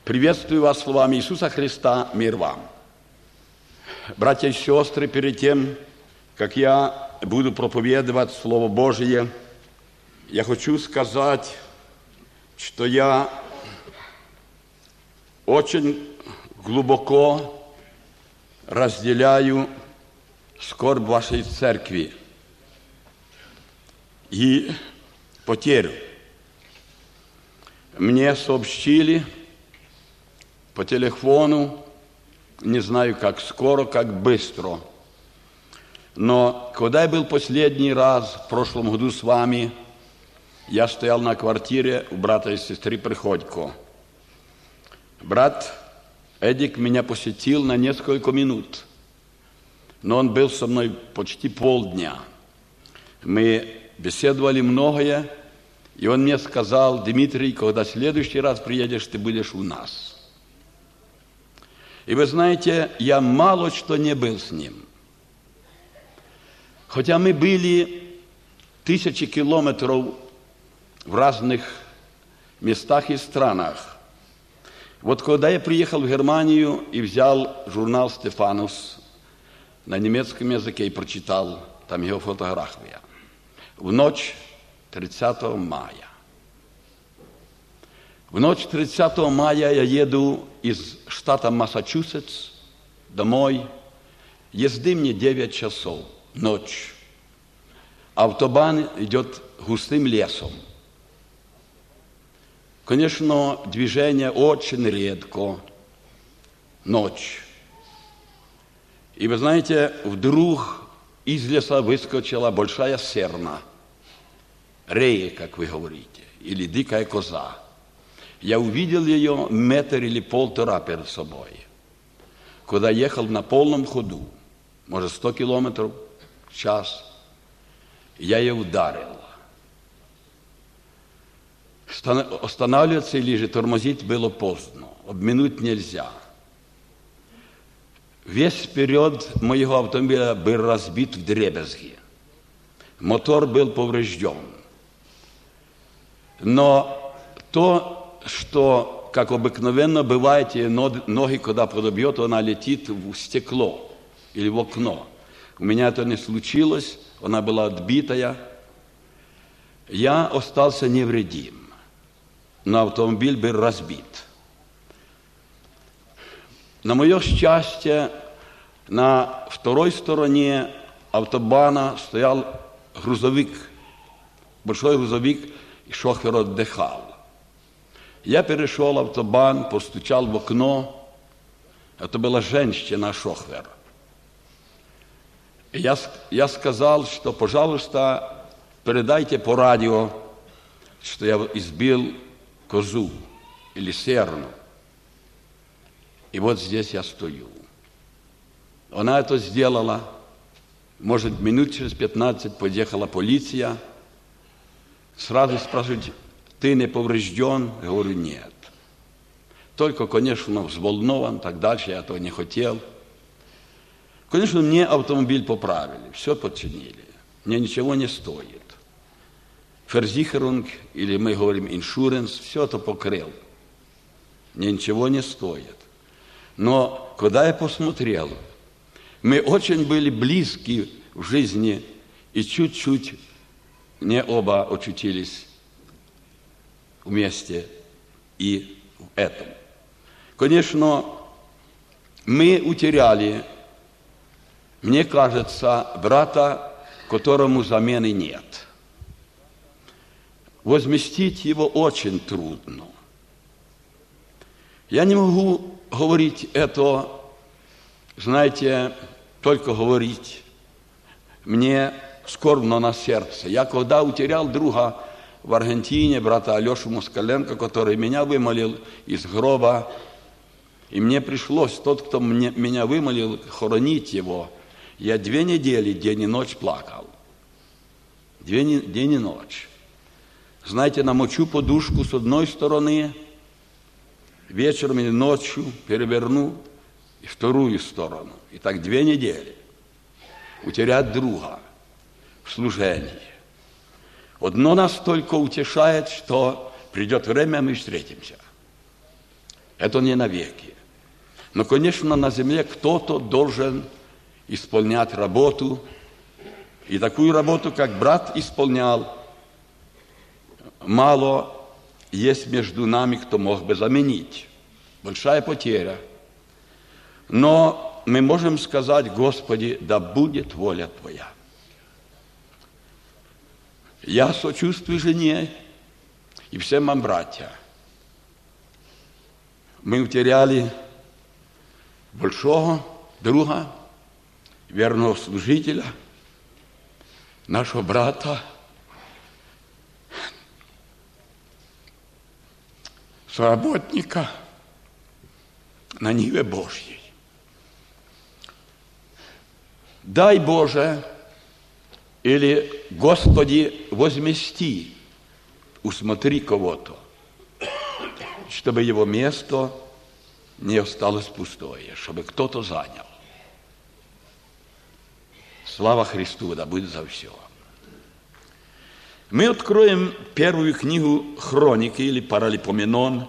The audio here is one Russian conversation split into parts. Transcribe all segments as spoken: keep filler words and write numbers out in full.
Приветствую вас словами Иисуса Христа, мир вам. Братья и сестры, перед тем, как я буду проповедовать Слово Божие, я хочу сказать, что я очень глубоко разделяю скорбь вашей церкви и потерю. Мне сообщили по телефону, не знаю, как скоро, как быстро, но когда я был последний раз в прошлом году с вами, я стоял на квартире у брата и сестры Приходько. Брат Эдик меня посетил на несколько минут, но он был со мной почти полдня. Мы беседовали многое, и он мне сказал: Дмитрий, когда в следующий раз приедешь, ты будешь у нас. И вы знаете, я мало что не был с ним. Хотя мы были тысячи километров в разных местах и странах. Вот когда я приехал в Германию и взял журнал «Стефанус» на немецком языке и прочитал, там его фотография, в ночь тридцатого мая. В ночь тридцатого мая я еду из штата Массачусетс домой. Езды мне девять часов, ночь. Автобан идет густым лесом. Конечно, движение очень редко, ночь. И вы знаете, вдруг из леса выскочила большая серна, рея, как вы говорите, или дикая коза. Я увидел ее метр или полтора перед собой, когда ехал на полном ходу, может, сто километров в час, я ее ударил. Останавливаться или же тормозить было поздно, обминуть нельзя. Весь вперед моего автомобиля был разбит вдребезги. Мотор был поврежден. Но то, что, как обыкновенно бывает, ноги, когда подобьет, она летит в стекло или в окно. У меня это не случилось, она была отбитая. Я остался невредим, но автомобиль был разбит. На мое счастье, на второй стороне автобана стоял грузовик, большой грузовик, и шофер отдыхал. Я перешел автобан, постучал в окно. Это была женщина-шофер. Я, я сказал, что, пожалуйста, передайте по радио, что я избил козу или серну. И вот здесь я стою. Она это сделала. Может, минут через пятнадцать подъехала полиция. Сразу спрашивают: ты не поврежден? Я говорю: нет. Только, конечно, взволнован, так дальше, я этого не хотел. Конечно, мне автомобиль поправили, все починили. Мне ничего не стоит. Ферзихерунг, или мы говорим иншуренс, все это покрыл. Мне ничего не стоит. Но когда я посмотрел, мы очень были близки в жизни, и чуть-чуть не оба очутились вместе и в этом. Конечно, мы утеряли, мне кажется, брата, которому замены нет. Возместить его очень трудно. Я не могу говорить это, знаете, только говорить. Мне скорбно на сердце. Я когда утерял друга в Аргентине, брата Алешу Москаленко, который меня вымолил из гроба, и мне пришлось, тот, кто мне, меня вымолил, хоронить его, я две недели день и ночь плакал. Две, день и ночь. Знаете, намочу подушку с одной стороны, вечером или ночью переверну и вторую сторону. И так две недели. Утерять друга в служении. Одно нас только утешает, что придет время, мы встретимся. Это не навеки. Но, конечно, на земле кто-то должен исполнять работу, и такую работу, как брат исполнял, мало есть между нами, кто мог бы заменить. Большая потеря. Но мы можем сказать: Господи, да будет воля Твоя. Я сочувствую жене и всем вам, братья. Мы утеряли большого друга, верного служителя, нашего брата, соработника на ниве Божьей. Дай Боже, или Господи, возмести, усмотри кого-то, чтобы его место не осталось пустое, чтобы кто-то занял. Слава Христу, да будет за все. Мы откроем первую книгу Хроники или Паралипоменон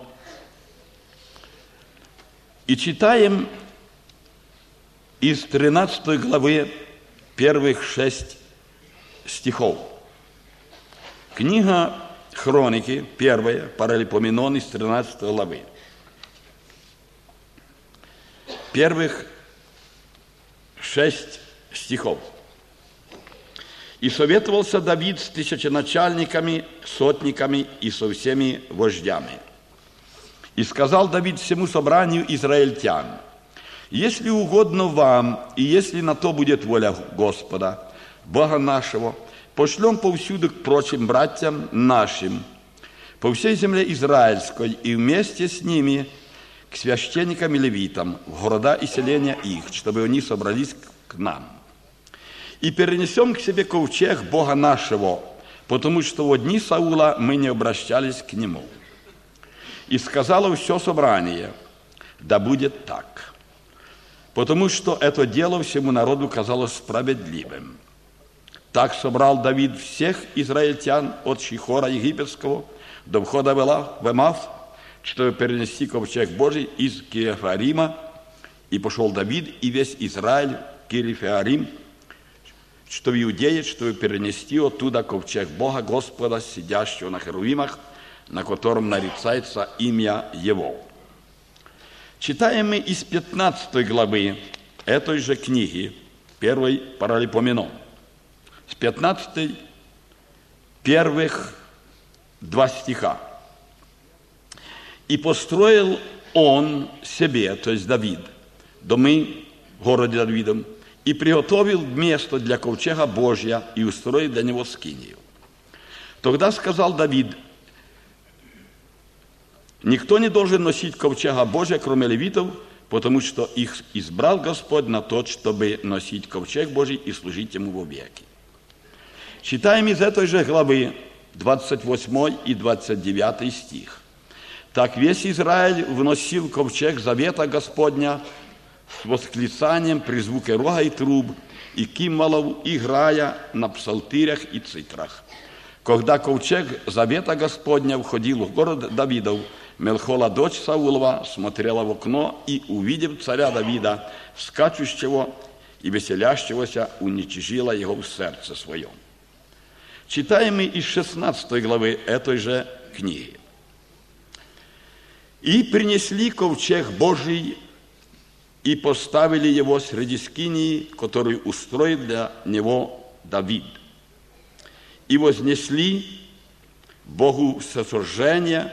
и читаем из тринадцатой главы первых шесть стихов. Книга Хроники, первая, Паралипоменон из тринадцатой главы. Первых шесть стихов. «И советовался Давид с тысяченачальниками, сотниками и со всеми вождями. И сказал Давид всему собранию израильтян: если угодно вам, и если на то будет воля Господа, Бога нашего, пошлем повсюду к прочим братьям нашим, по всей земле израильской, и вместе с ними к священникам и левитам, в города и селения их, чтобы они собрались к нам. И перенесем к себе ковчег Бога нашего, потому что в дни Саула мы не обращались к нему. И сказало все собрание: да будет так, потому что это дело всему народу казалось справедливым. Так собрал Давид всех израильтян от Шихора египетского до входа в Эмав, чтобы перенести ковчег Божий из Кирьяфарима. И пошел Давид и весь Израиль в Кирьяфарим, что в Иудее, чтобы перенести оттуда ковчег Бога Господа, сидящего на херувимах, на котором нарицается имя Его. Читаем мы из пятнадцатой главы этой же книги, первой Паралипоменон. С пятнадцатой первых два стиха. «И построил он себе, то есть Давид, домы в городе Давидом, и приготовил место для ковчега Божия, и устроил для него скинию. Тогда сказал Давид: никто не должен носить ковчега Божия, кроме левитов, потому что их избрал Господь на то, чтобы носить ковчег Божий и служить ему вовеки». Читаем из этой же главы двадцать восьмой и двадцать девятый стих. «Так весь Израиль вносил ковчег завета Господня с восклицанием при звуке рога и труб, и кимвалов, играя на псалтырях и цитрах. Когда ковчег завета Господня входил в город Давидов, Мелхола, дочь Саулова, смотрела в окно и, увидев царя Давида, скачущего и веселящегося, уничижила его в сердце своем». Читаем мы из шестнадцатой главы этой же книги. «И принесли ковчег Божий, и поставили его среди скинии, которую устроил для него Давид. И вознесли Богу всесожжения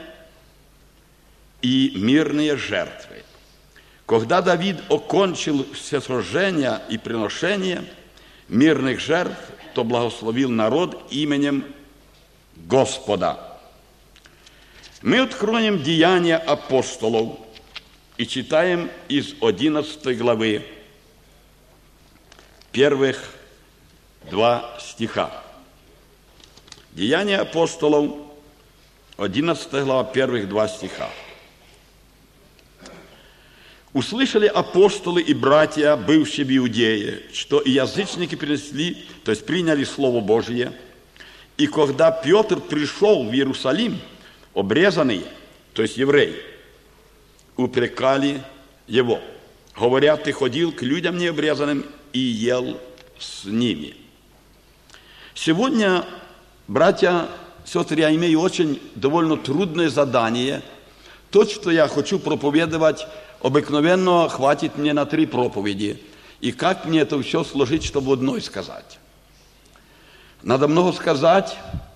и мирные жертвы. Когда Давид окончил всесожжения и приношения мирных жертв, то благословил народ именем Господа». Мы откроем Деяния апостолов и читаем из одиннадцатой главы первых два стиха. Деяния апостолов, одиннадцатая глава, первых два стиха. «Услышали апостолы и братья, бывшие в Иудее, что и язычники принесли, то есть приняли Слово Божие, и когда Петр пришел в Иерусалим, обрезанный, то есть еврей, упрекали его, говоря: ты ходил к людям необрезанным и ел с ними. Сегодня, братья, сестры, я имею очень довольно трудное задание. То, что я хочу проповедовать, обыкновенно хватит мне на три проповеди. И как мне это все сложить, чтобы одной сказать? Надо много сказать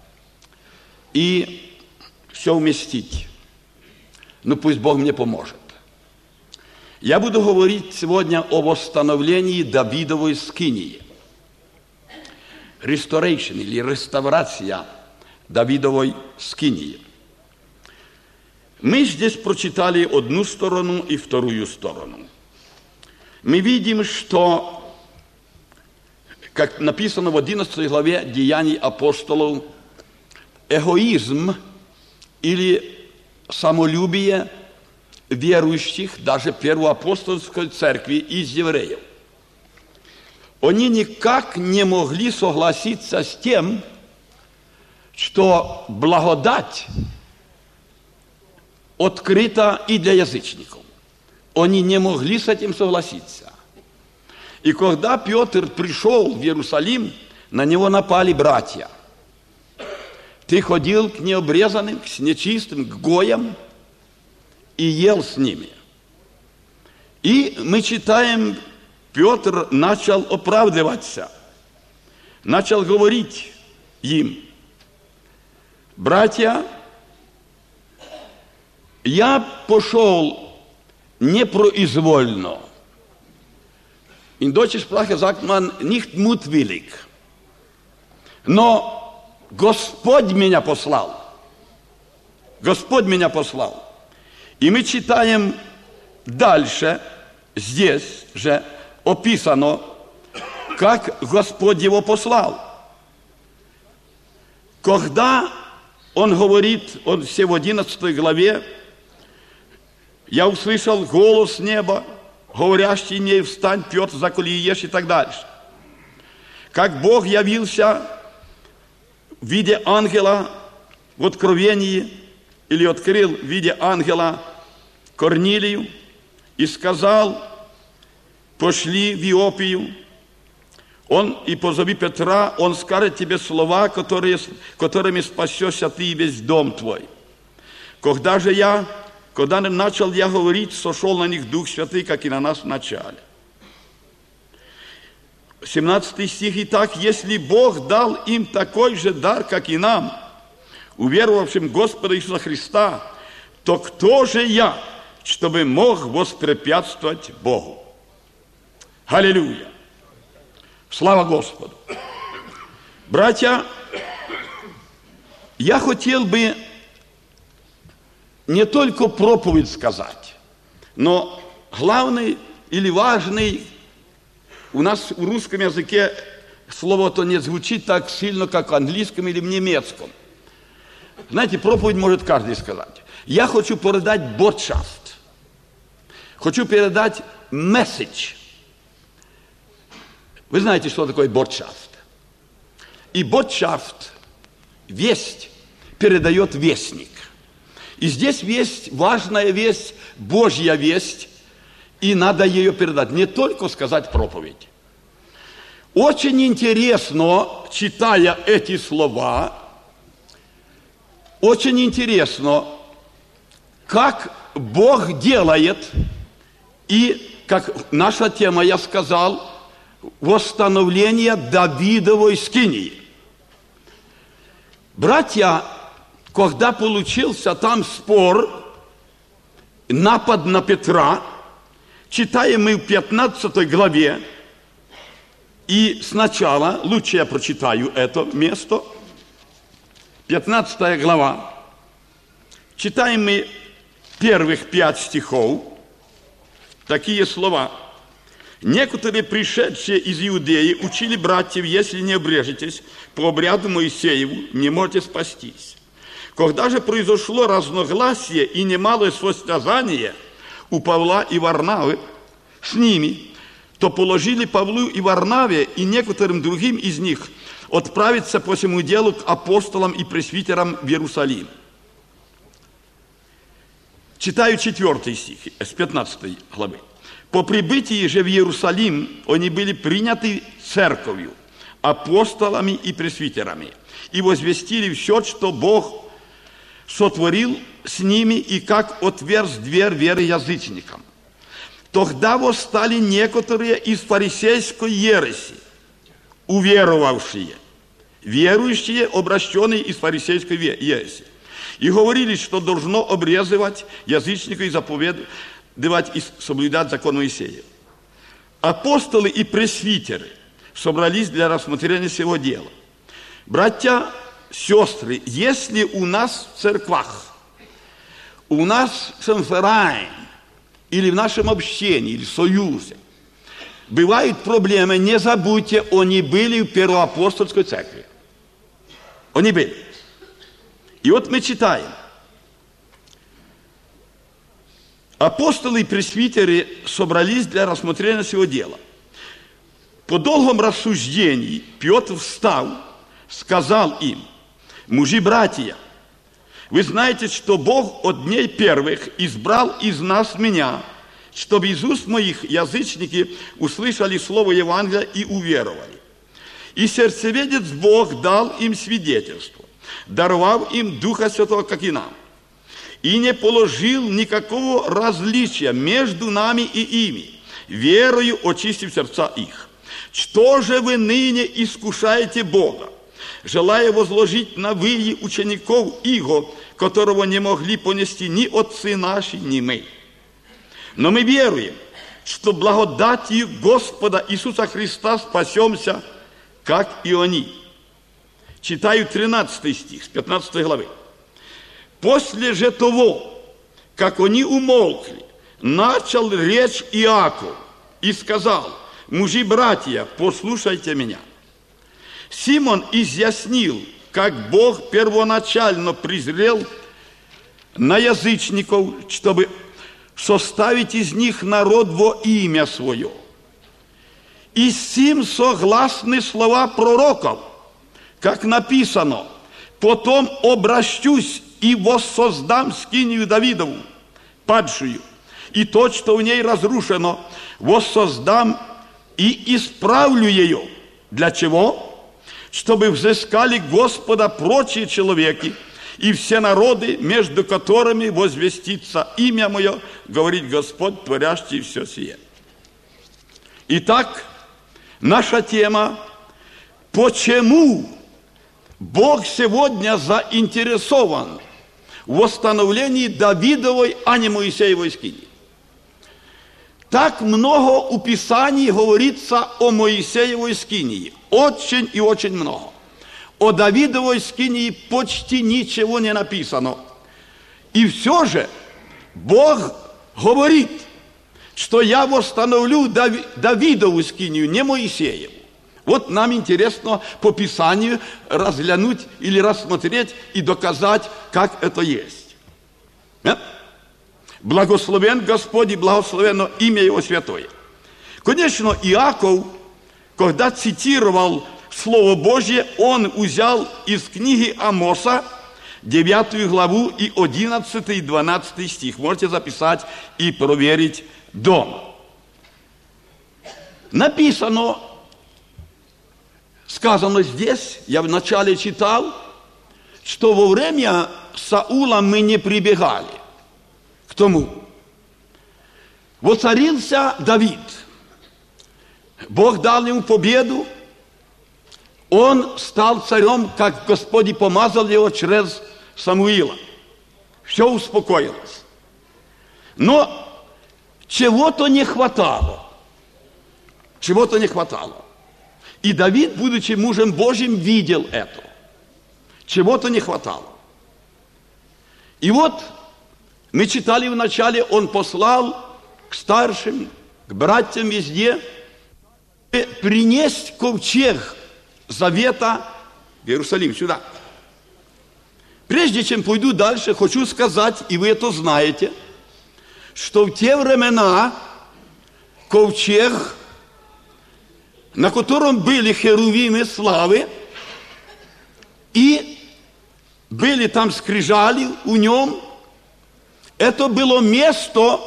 и все вместить. Ну, пусть Бог мне поможет. Я буду говорить сегодня о восстановлении Давидовой скинии. Restoration или реставрация Давидовой скинии. Мы здесь прочитали одну сторону и вторую сторону. Мы видим, что, как написано в одиннадцатой главе Деяний апостолов, эгоизм или самолюбие верующих, даже первоапостольской церкви из евреев, они никак не могли согласиться с тем, что благодать открыта и для язычников. Они не могли с этим согласиться. И когда Петр пришел в Иерусалим, на него напали братья. Ты ходил к необрезанным, к нечистым, к гоям и ел с ними. И мы читаем, Петр начал оправдываться, начал говорить им: братья, я пошел непроизвольно. In deutscher Sprache sagt man nicht mutwillig. Но Господь меня послал. Господь меня послал. И мы читаем дальше, здесь же описано, как Господь его послал. Когда он говорит, он все в одиннадцатой главе, я услышал голос неба, говорящий мне: встань, Петр, заколи и ешь, и так дальше. Как Бог явился в виде ангела в откровении, или открыл в виде ангела Корнилию и сказал: пошли в Иопию, он и позови Петра, он скажет тебе слова, которые, которыми спасешься ты и весь дом твой. Когда же я Когда начал я говорить, сошел на них Дух Святый, как и на нас в начале. семнадцатый стих. Итак, если Бог дал им такой же дар, как и нам, уверовавшим Господа Иисуса Христа, то кто же я, чтобы мог воспрепятствовать Богу? Аллилуйя! Слава Господу! Братья, я хотел бы не только проповедь сказать, но главный или важный, у нас в русском языке слово-то не звучит так сильно, как в английском или в немецком. Знаете, проповедь может каждый сказать. Я хочу передать botschaft. Хочу передать message. Вы знаете, что такое botschaft? И botschaft, весть, передает вестник. И здесь весть, важная весть, Божья весть, и надо ее передать, не только сказать проповедь. Очень интересно, читая эти слова, очень интересно, как Бог делает, и, как наша тема, я сказал, восстановление Давидовой скинии. Братья, когда получился там спор, напад на Петра, читаем мы в пятнадцатой главе, и сначала, лучше я прочитаю это место, пятнадцатая глава, читаем мы первых пять стихов, такие слова. Некоторые пришедшие из Иудеи учили братьев: если не обрежетесь по обряду Моисееву, не можете спастись. Когда же произошло разногласие и немалое состязание у Павла и Варнавы с ними, то положили Павлу и Варнаве и некоторым другим из них отправиться по всему делу к апостолам и пресвитерам в Иерусалим. Читаю четвертый стих с пятнадцатой главы. «По прибытии же в Иерусалим они были приняты церковью, апостолами и пресвитерами, и возвестили все, что Бог сотворил с ними, и как отверз дверь веры язычникам. Тогда восстали некоторые из фарисейской ереси, уверовавшие, верующие, обращенные из фарисейской ереси, и говорили, что должно обрезывать язычников и заповедовать и соблюдать закон Моисея. Апостолы и пресвитеры собрались для рассмотрения сего дела. Братья, сестры, если у нас в церквах, у нас в Сен-Феррайн, или в нашем общении, или в союзе, бывают проблемы, не забудьте, они были в Первоапостольской церкви. Они были. И вот мы читаем. Апостолы и пресвитеры собрались для рассмотрения сего дела. По долгом рассуждении Петр встал, сказал им: мужи, братья, вы знаете, что Бог от дней первых избрал из нас меня, чтобы из уст моих язычники услышали слово Евангелия и уверовали. И сердцеведец Бог дал им свидетельство, даровав им Духа Святого, как и нам, и не положил никакого различия между нами и ими, верою очистив сердца их. Что же вы ныне искушаете Бога, желая возложить на вы учеников Иго, которого не могли понести ни отцы наши, ни мы? Но мы веруем, что благодатью Господа Иисуса Христа спасемся, как и они. Читаю тринадцатый стих с пятнадцатой главы. После же того, как они умолкли, начал речь Иаков и сказал: мужи, братья, послушайте меня. Симон изъяснил, как Бог первоначально презрел на язычников, чтобы составить из них народ во имя свое. И с сим согласны слова пророков, как написано: потом обращусь и воссоздам скинию Давидову, падшую, и то, что в ней разрушено, воссоздам и исправлю ее. Для чего? Чтобы взыскали Господа прочие человеки и все народы, между которыми возвестится имя мое, говорит Господь, творящий все сие. Итак, наша тема: почему Бог сегодня заинтересован в восстановлении Давидовой, а не Моисеевой скинии. Так много у Писаний говорится о Моисеевой скинии. Очень и очень много. О Давидовой скинии почти ничего не написано. И все же Бог говорит, что я восстановлю Давидову скинию, не Моисееву. Вот нам интересно по Писанию разглянуть или рассмотреть и доказать, как это есть. Нет? Благословен Господь и благословенно имя Его святое. Конечно, Иаков, когда цитировал Слово Божье, он взял из книги Амоса девятую главу и одиннадцатый и двенадцатый стих. Можете записать и проверить дома. Написано, сказано здесь, я вначале читал, что во время Саула мы не прибегали к тому. Воцарился Давид. Бог дал ему победу. Он стал царем, как Господь и помазал его через Самуила. Все успокоилось. Но чего-то не хватало. Чего-то не хватало. И Давид, будучи мужем Божьим, видел это. Чего-то не хватало. И вот мы читали вначале, он послал к старшим, к братьям везде принести ковчег завета в Иерусалим, сюда. Прежде чем пойду дальше, хочу сказать, и вы это знаете, что в те времена ковчег, на котором были херувимы славы, и были там скрижали у нем, Это было место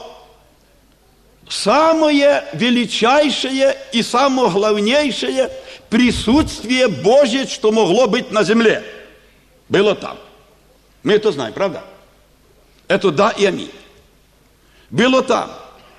самое величайшее и самое главнейшее присутствие Божье, что могло быть на земле. Было там. Мы это знаем, правда? Это да и аминь. Было там.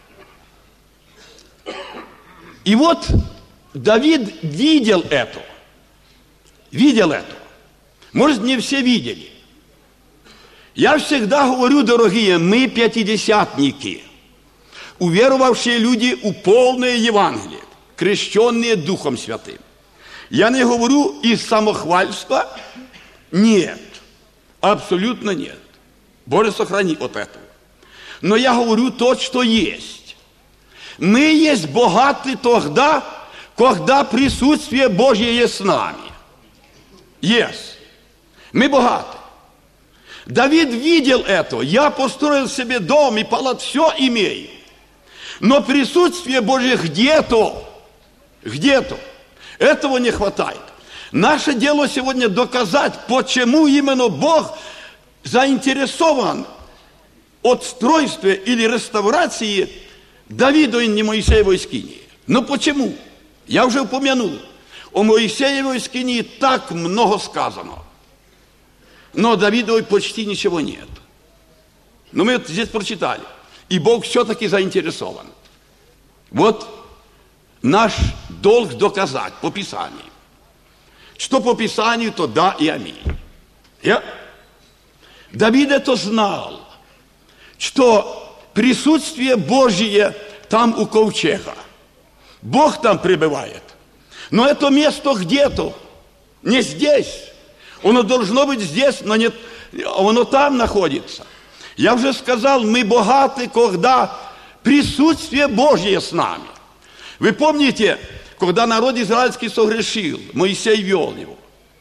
И вот Давид видел это. Видел это. Может, не все видели. Я всегда говорю, дорогие, мы пятидесятники, уверовавшие люди у полное Евангелие, крещенные Духом Святым. Я не говорю из самохвальства. Нет. Абсолютно нет. Боже, сохрани от этого. Но я говорю то, что есть. Мы есть богаты тогда, когда присутствие Божье есть с нами. Есть. Мы богаты. Давид видел это. Я построил себе дом и палат, все имею. Но присутствие Божье где-то, где-то. Этого не хватает. Наше дело сегодня доказать, почему именно Бог заинтересован от строительства или реставрации Давида и не Моисеевой скинии. Ну почему? Я уже упомянул. О Моисеевой скинии так много сказано. Но Давидовой почти ничего нет. Но мы это здесь прочитали. И Бог все-таки заинтересован. Вот наш долг доказать по Писанию. Что по Писанию, то да и аминь. Я... Давид это знал, что присутствие Божье там у ковчега. Бог там пребывает. Но это место где-то, не здесь. Оно должно быть здесь, но нет, оно там находится. Я уже сказал, мы богаты, когда присутствие Божье с нами. Вы помните, когда народ израильский согрешил, Моисей вел его.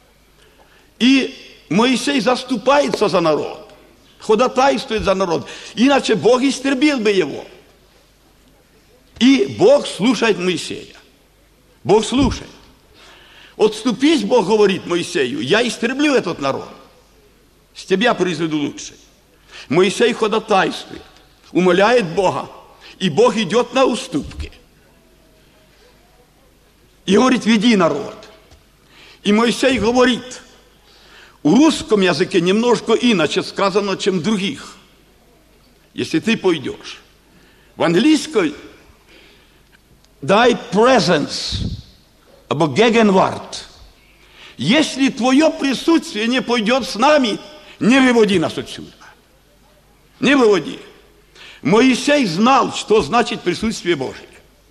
И Моисей заступается за народ, ходатайствует за народ. Иначе Бог истребил бы его. И Бог слушает Моисея. Бог слушает. Отступись, Бог говорит Моисею, я истреблю этот народ. С тебя произведу лучше. Моисей ходатайствует, умоляет Бога. И Бог идет на уступки. И говорит, веди народ. И Моисей говорит, у русском языке немножко иначе сказано, чем в других. Если ты пойдешь. В английском thy presence, або gegenwart. Если твое присутствие не пойдет с нами, не выводи нас отсюда. Не выводи. Моисей знал, что значит присутствие Божие.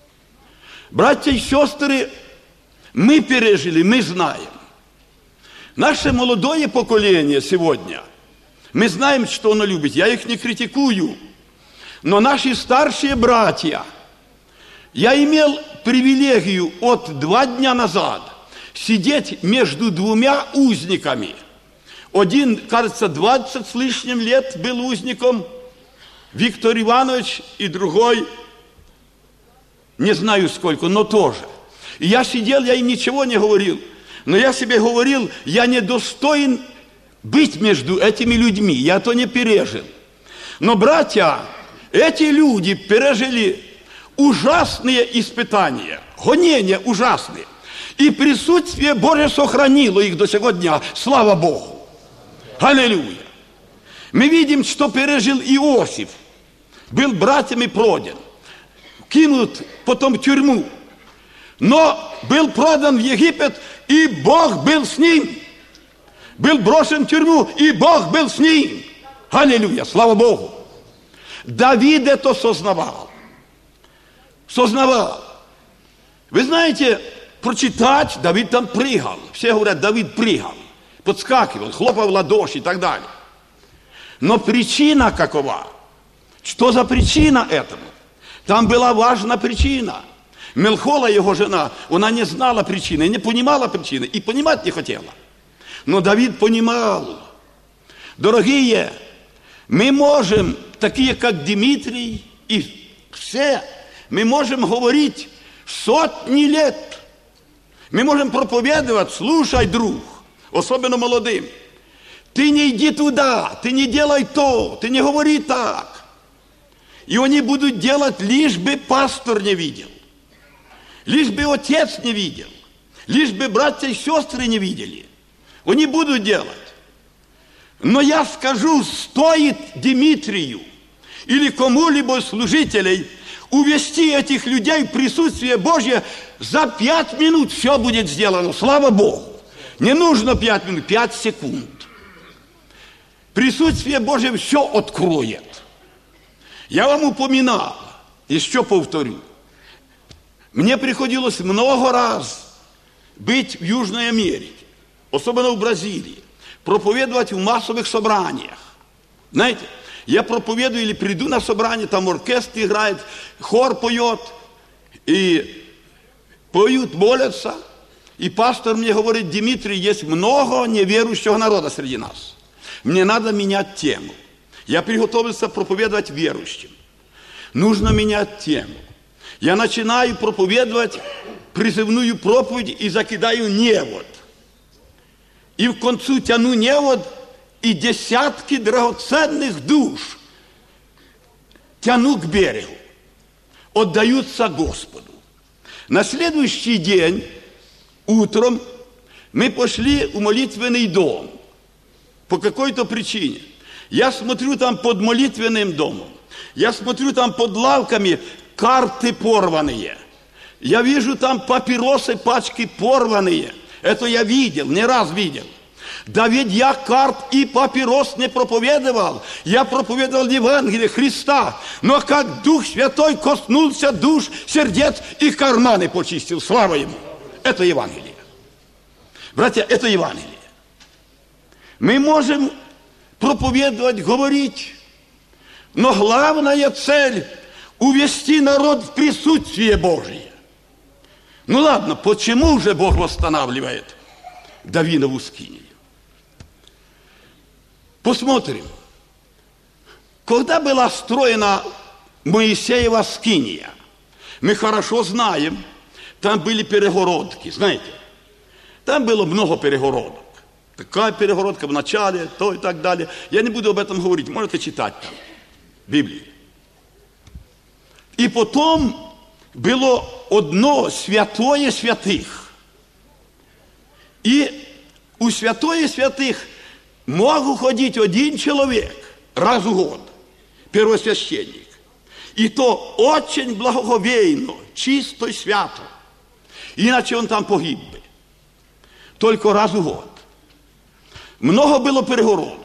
Братья и сестры, мы пережили, мы знаем. Наше молодое поколение сегодня, мы знаем, что оно любит. Я их не критикую. Но наши старшие братья, я имел привилегию от два дня назад сидеть между двумя узниками. Один, кажется, двадцать с лишним лет был узником, Виктор Иванович, и другой, не знаю сколько, но тоже. И я сидел, я им ничего не говорил. Но я себе говорил, я не достоин быть между этими людьми. Я то не пережил. Но, братья, эти люди пережили ужасные испытания, гонения ужасные. И присутствие Божие сохранило их до сего дня. Слава Богу! Аллилуйя! Мы видим, что пережил Иосиф. Был братьями продан. Кинут потом в тюрьму. Но был продан в Египет, и Бог был с ним. Был брошен в тюрьму, и Бог был с ним. Аллилуйя! Слава Богу! Давид это сознавал. Сознавал. Вы знаете, прочитать, Давид там прыгал. Все говорят, Давид прыгал. Подскакивал, хлопал в ладоши и так далее. Но причина какова? Что за причина этому? Там была важна причина. Мелхола, его жена, она не знала причины, не понимала причины и понимать не хотела. Но Давид понимал. Дорогие, мы можем, такие как Дмитрий и все, мы можем говорить сотни лет. Мы можем проповедовать, слушай, друг, особенно молодым. ты не иди туда, ты не делай то, ты не говори так. И они будут делать, лишь бы пастор не видел, лишь бы отец не видел, лишь бы братья и сестры не видели. Они будут делать. Но я скажу, стоит Дмитрию или кому-либо служителей увести этих людей в присутствие Божье, за пять минут все будет сделано. Слава Богу. Не нужно пять минут, пять секунд. Присутствие Божье все откроет. Я вам упоминал, еще повторю. Мне приходилось много раз быть в Южной Америке, особенно в Бразилии, проповедовать в массовых собраниях. Знаете, я проповедую или приду на собрание, там оркестр играет, хор поет, и поют, молятся, и пастор мне говорит: Дмитрий, есть много неверующего народа среди нас. Мне надо менять тему. Я приготовился проповедовать верующим. Нужно менять тему. Я начинаю проповедовать призывную проповедь и закидаю невод. И в концу тяну невод, и десятки драгоценных душ тяну к берегу, отдаются Господу. На следующий день, утром, мы пошли в молитвенный дом по какой-то причине. Я смотрю там под молитвенным домом, я смотрю там под лавками карты порванные. Я вижу там папиросы, пачки порванные. Это я видел, не раз видел. Да ведь я карт и папирос не проповедовал. Я проповедовал Евангелие Христа. Но как Дух Святой коснулся душ, сердец и карманы почистил. Слава Ему. Это Евангелие. Братья, это Евангелие. Мы можем проповедовать, говорить, но главная цель – увести народ в присутствие Божие. Ну ладно, почему же Бог восстанавливает Давидову скинию? Посмотрим. Когда была строена Моисеева скиния, мы хорошо знаем, там были перегородки, знаете. Там было много перегородок. Такая перегородка в начале, то и так далее. Я не буду об этом говорить, можете читать там, в Библии. И потом было одно святое святых. И у святое святых мог уходить один человек раз в год, первосвященник. И то очень благоговейно, чисто и свято. Иначе он там погиб бы. Только раз в год. Много было перегородок.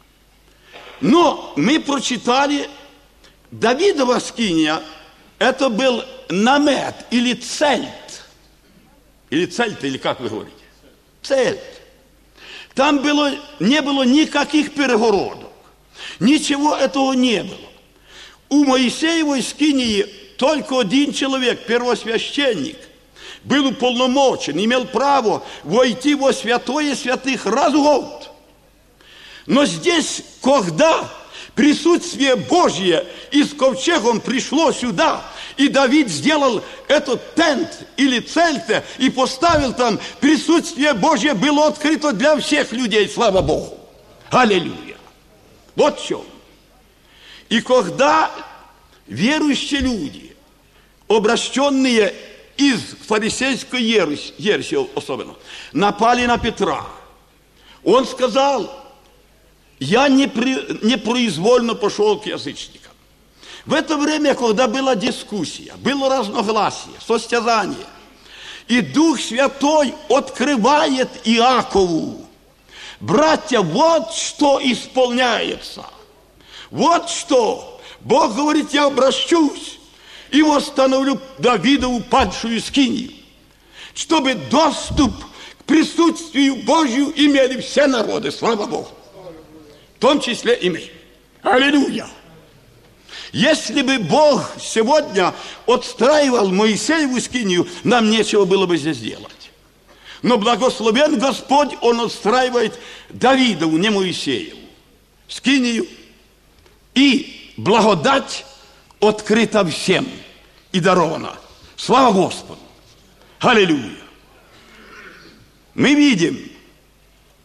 Но мы прочитали, Давидова скиния, это был намет или цельт. Или цельт, или как вы говорите? Цельт. Там было, не было никаких перегородок. Ничего этого не было. У Моисеевой скинии только один человек, первосвященник, был уполномочен, имел право войти во святое святых раз в год. Но здесь, когда присутствие Божье из ковчегом пришло сюда, и Давид сделал этот тент или цельте и поставил там, присутствие Божье было открыто для всех людей, слава Богу. Аллилуйя. Вот в чем. И когда верующие люди, обращенные из фарисейской ереси, ереси особенно, напали на Петра, он сказал: я не при, непроизвольно пошел к язычникам. В это время, когда была дискуссия, было разногласие, состязание, и Дух Святой открывает Иакову: братья, вот что исполняется. Вот что. Бог говорит: я обращусь и восстановлю Давидову падшую скинию, чтобы доступ к присутствию Божию имели все народы, слава Богу, в том числе и мы. Аллилуйя! Если бы Бог сегодня отстраивал Моисееву скинию, нам нечего было бы здесь делать. Но благословен Господь, Он отстраивает Давидову, не Моисееву, скинию, и благодать открыта всем и дарована. Слава Господу! Аллилуйя! Мы видим,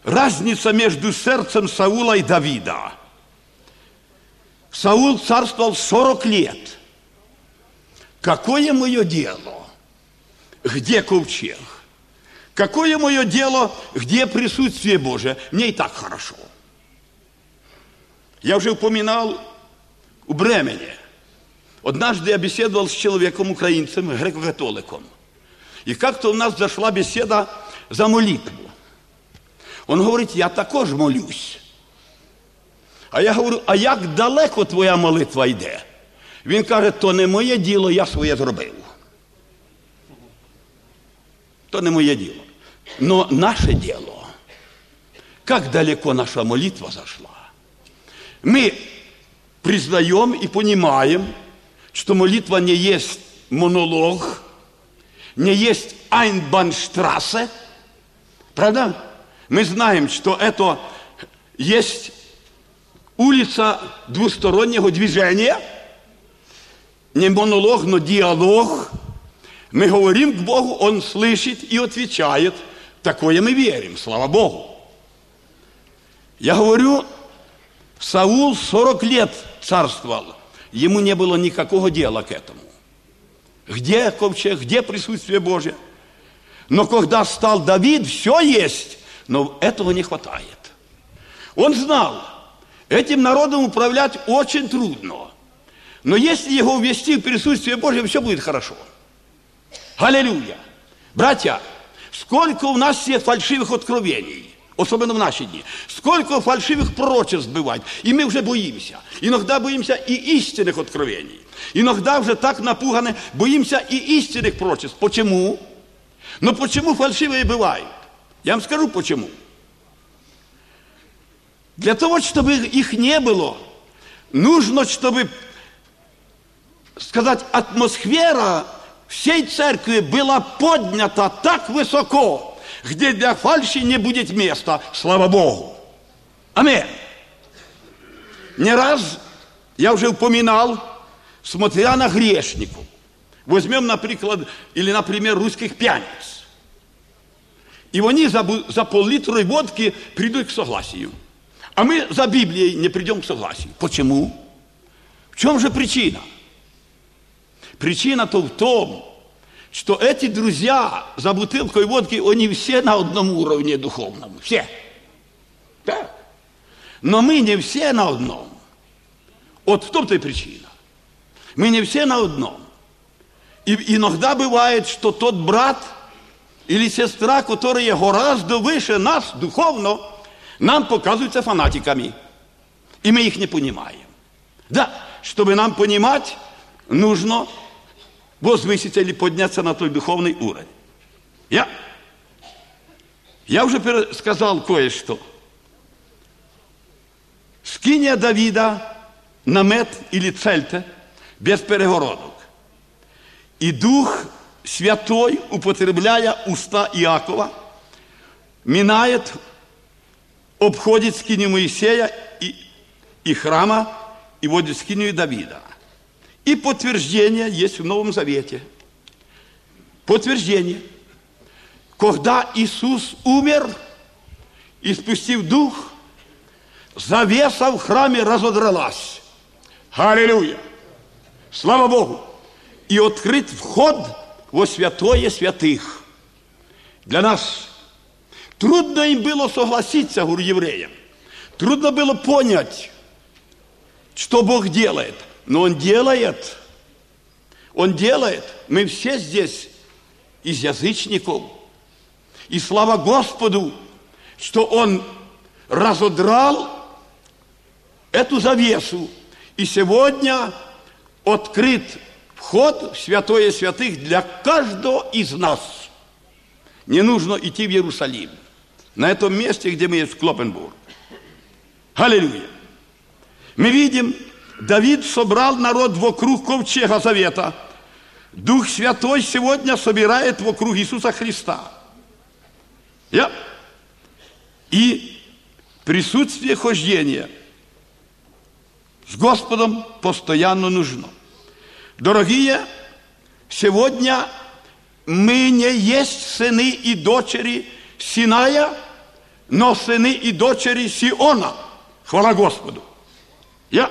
разница между сердцем Саула и Давида. Саул царствовал сорок лет. Какое мое дело? Где ковчег? Какое мое дело, где присутствие Божие? Мне и так хорошо. Я уже упоминал у Бремени. Однажды я беседовал с человеком, украинцем, греко-католиком. И как-то у нас зашла беседа за молитву. Он говорить, я також молюсь. А я говорю, а як далеко твоя молитва йде? Він каже, то не моє діло, я своє зробив. То не моє діло. Но наше дело, как далеко наша молитва зашла. Мы признаем и понимаем, что молитва не есть монолог, не есть Айнбанштрассе, правда? Мы знаем, что это есть улица двустороннего движения, не монолог, но диалог. Мы говорим к Богу, Он слышит и отвечает. Такое мы верим, слава Богу. Я говорю, Саул сорок лет царствовал, ему не было никакого дела к этому. Где ковчег, где присутствие Божие? Но когда стал Давид, все есть, но этого не хватает. Он знал, этим народом управлять очень трудно. Но если его ввести в присутствие Божие, все будет хорошо. Аллилуйя! Братья, сколько у нас есть фальшивых откровений, особенно в наши дни. Сколько фальшивых пророчеств бывает, и мы уже боимся. Иногда боимся и истинных откровений. Иногда уже так напуганы, боимся и истинных пророчеств. Почему? Но почему фальшивые бывают? Я вам скажу почему. Для того, чтобы их не было, нужно, чтобы, сказать, атмосфера всей церкви была поднята так высоко, где для фальши не будет места. Слава Богу. Аминь. Не раз я уже упоминал, смотря на грешников. Возьмем, например, или, например, русских пьяниц. И они за, за пол-литра водки придут к согласию. А мы за Библией не придем к согласию. Почему? В чем же причина? Причина-то в том, что эти друзья за бутылкой водки, они все на одном уровне духовном. Все. Так. Но мы не все на одном. Вот в том-то и причина. Мы не все на одном. И иногда бывает, что тот брат или сестра, которые гораздо выше нас духовно, нам показываются фанатиками. И мы их не понимаем. Да, чтобы нам понимать, нужно возвыситься или подняться на той духовный уровень. Я, я уже сказал кое-что. Скиния Давида, намет или цельте, без перегородок. И Дух Святой, употребляя уста Иакова, минает, обходит скинию Моисея и, и храма, и вводит скинию Давида. И подтверждение есть в Новом Завете. Подтверждение. Когда Иисус умер, и спустив Дух, завеса в храме разодралась. Аллилуйя! Слава Богу! И открыт вход во святое святых. Для нас трудно им было согласиться, говорю, евреям. Трудно было понять, что Бог делает. Но Он делает. Он делает. Мы все здесь из язычников. И слава Господу, что Он разодрал эту завесу. И сегодня открыт вход в святое святых для каждого из нас. Не нужно идти в Иерусалим. На этом месте, где мы есть, в Клопенбург. Аллилуйя. Мы видим, Давид собрал народ вокруг ковчега завета. Дух Святой сегодня собирает вокруг Иисуса Христа. Yeah. И присутствие хождения с Господом постоянно нужно. Дорогие, сегодня мы не есть сыны и дочери Синая, но сыны и дочери Сиона. Хвала Господу. Я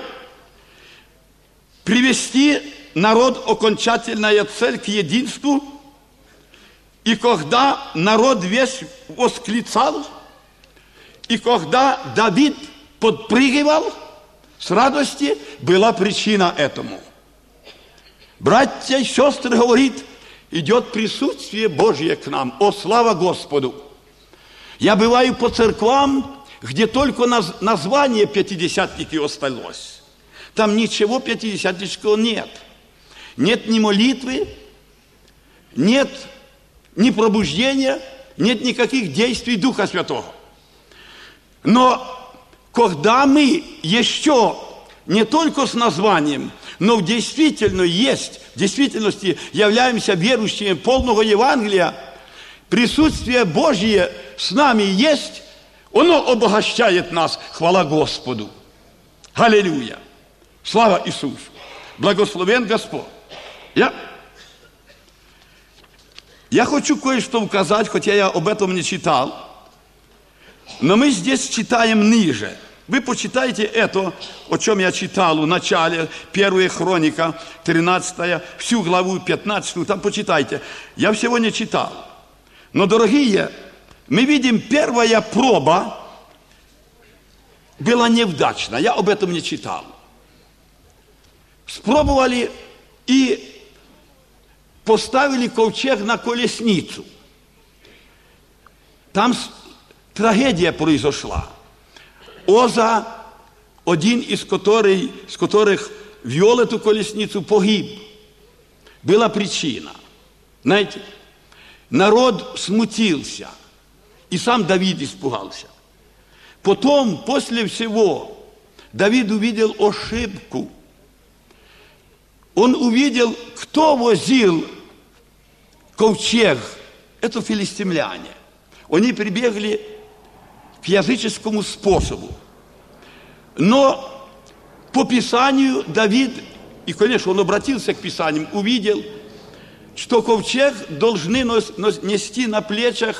привести народ окончательная цель к единству, и когда народ весь восклицал, и когда Давид подпрыгивал с радости, была причина этому. Братья и сестры, говорит, идет присутствие Божье к нам. О, слава Господу! Я бываю по церквам, где только наз- название пятидесятники осталось. Там ничего пятидесятнического нет. Нет ни молитвы, нет ни пробуждения, нет никаких действий Духа Святого. Но когда мы еще не только с названием, но действительно есть, в действительности являемся верующими полного Евангелия, присутствие Божье с нами есть, оно обогащает нас. Хвала Господу. Аллилуйя. Слава Иисусу. Благословен Господь. Я, я хочу кое-что указать, хотя я об этом не читал, но мы здесь читаем ниже. Вы почитайте это, о чем я читал в начале, первая хроника, тринадцатая, всю главу пятнадцатую, там почитайте. Я всего не читал. Но, дорогие, мы видим, первая проба была неудачна. Я об этом не читал. Спробовали и поставили ковчег на колесницу. Там трагедия произошла. Оза, один из которых, из которых вел эту колесницу, погиб. Была причина. Знаете, народ смутился. И сам Давид испугался. Потом, после всего, Давид увидел ошибку. Он увидел, кто возил ковчег. Это филистимляне. Они прибегли к языческому способу. Но по Писанию Давид, и, конечно, он обратился к Писаниям, увидел, что ковчег должны нести на плечах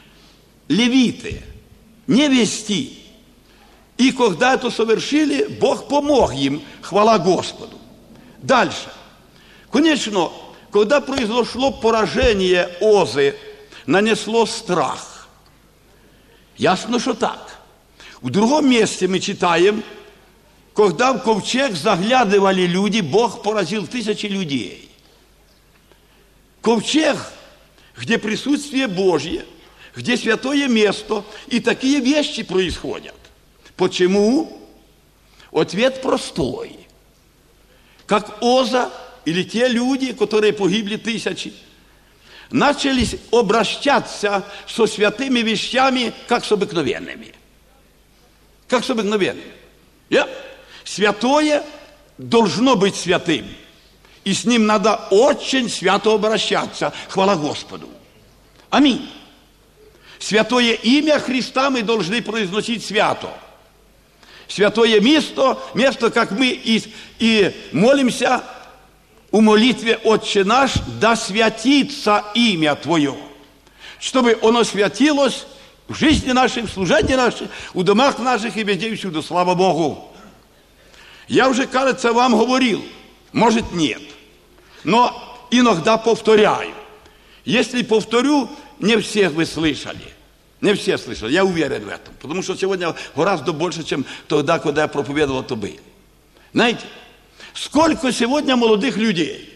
левиты, не вести. И когда это совершили, Бог помог им, хвала Господу. Дальше. Конечно, когда произошло поражение Озы, нанесло страх. Ясно, что так. В другом месте мы читаем, когда в ковчег заглядывали люди, Бог поразил тысячи людей. Ковчег, где присутствие Божье, где святое место, и такие вещи происходят. Почему? Ответ простой. Как Оза или те люди, которые погибли тысячи, начали обращаться со святыми вещами, как с обыкновенными. Как с обыкновенными. Yeah. Святое должно быть святым. И с ним надо очень свято обращаться. Хвала Господу. Аминь. Святое имя Христа мы должны произносить свято. Святое место, место, как мы и, и молимся у молитве «Отче наш», да святится имя Твое, чтобы оно святилось в жизни нашей, в служении нашей, в домах наших и везде и всюду. Слава Богу! Я уже, кажется, вам говорил, может, нет, но иногда повторяю. Если повторю, не всех вы слышали. Не все слышали, я уверен в этом. Потому что сегодня гораздо больше, чем тогда, когда я проповедовал, то были. Знаете, сколько сегодня молодых людей.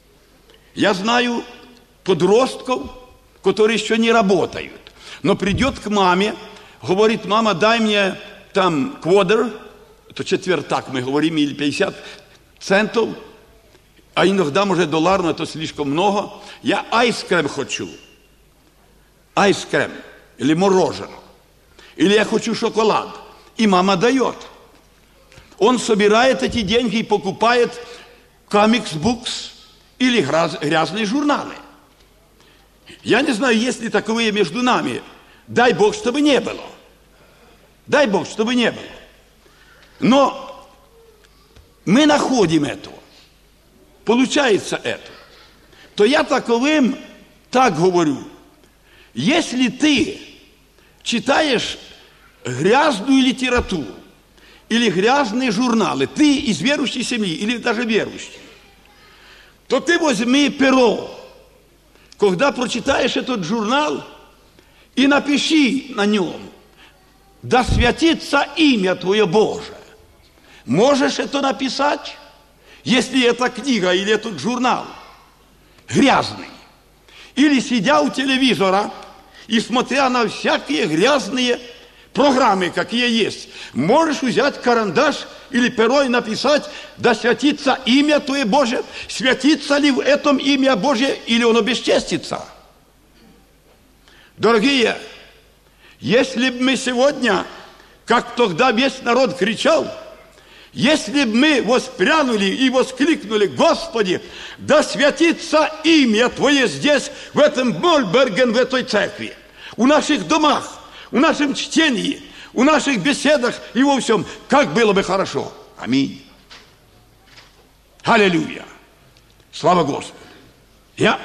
Я знаю подростков, которые еще не работают. Но придет к маме, говорит: мама, дай мне там квадр, это четвертак мы говорим, или пятьдесят центов, а иногда, может, доллар, но это слишком много. Я айскрем хочу. Айскрем. Или мороженое. Или я хочу шоколад. И мама дает. Он собирает эти деньги и покупает комикс-букс или грязные журналы. Я не знаю, есть ли таковые между нами. Дай Бог, чтобы не было. Дай Бог, чтобы не было. Но мы находим это. Получается это. То я таковым так говорю. Если ты читаешь грязную литературу или грязные журналы, ты из верующей семьи или даже верующий, то ты возьми перо, когда прочитаешь этот журнал, и напиши на нем: да святится имя Твое Божие. Можешь это написать, если эта книга или этот журнал грязный? Или сидя у телевизора и смотря на всякие грязные программы, какие есть, можешь взять карандаш или перо и написать: да святится имя Твое Божие. Святится ли в этом имя Божие, или оно бесчестится? Дорогие, если бы мы сегодня, как тогда весь народ кричал, если бы мы воспрянули и воскликнули: Господи, да святится имя Твое здесь, в этом Мольберген, в этой церкви, у наших домах, в нашем чтении, в наших беседах и во всем, как было бы хорошо. Аминь. Аллилуйя. Слава Господу. Я...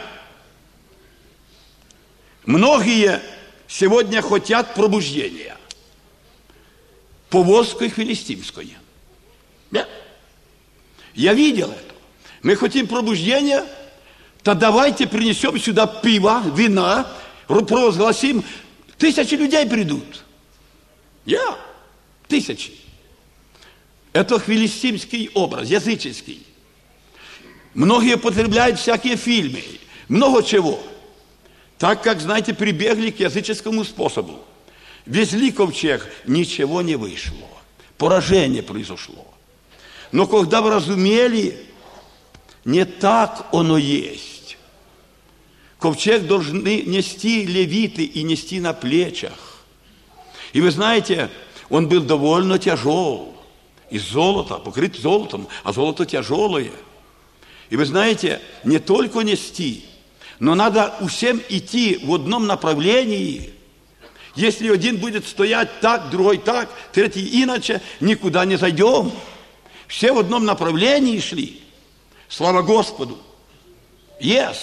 Многие сегодня хотят пробуждения по Волжской Филистимской. Я, я видел это. Мы хотим пробуждения, то давайте принесем сюда пива, вина, провозгласим, тысячи людей придут. Я, тысячи. Это филистимский образ, языческий. Многие употребляют всякие фильмы, много чего. Так как, знаете, прибегли к языческому способу. Везли ковчег, ничего не вышло. Поражение произошло. Но когда вы разумели, не так оно есть. Ковчег должны нести левиты и нести на плечах. И вы знаете, он был довольно тяжел. Из золота, покрыт золотом, а золото тяжелое. И вы знаете, не только нести, но надо всем идти в одном направлении. Если один будет стоять так, другой так, третий иначе, никуда не зайдем. Все в одном направлении шли. Слава Господу. Yes.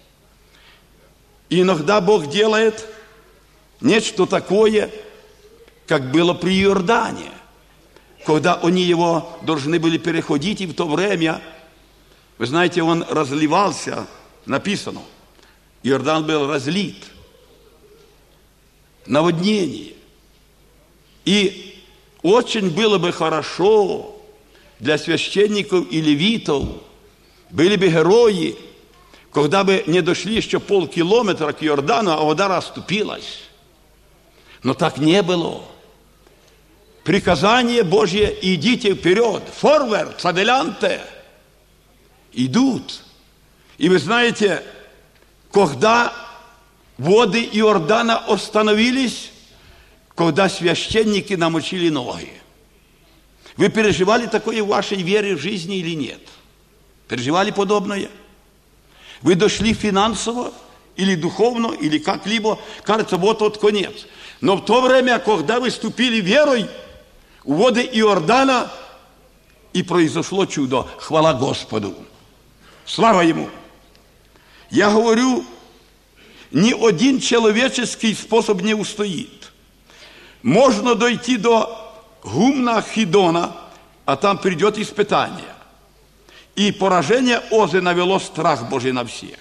И иногда Бог делает нечто такое, как было при Иордане, когда они его должны были переходить, и в то время, вы знаете, он разливался, написано, Иордан был разлит, наводнение. И очень было бы хорошо для священников и левитов, были бы герои, когда бы не дошли еще полкилометра к Иордану, а вода расступилась. Но так не было. Приказание Божье: идите вперед, forward, adelante. Идут. И вы знаете, когда воды Иордана остановились, когда священники намочили ноги. Вы переживали такое в вашей вере в жизни или нет? Переживали подобное? Вы дошли финансово, или духовно, или как-либо, кажется, вот-вот конец. Но в то время, когда вы вступили верой в воды Иордана, и произошло чудо. Хвала Господу. Слава Ему. Я говорю, ни один человеческий способ не устоит. Можно дойти до гумна Хидона, а там придет испытание. И поражение Озы навело страх Божий на всех.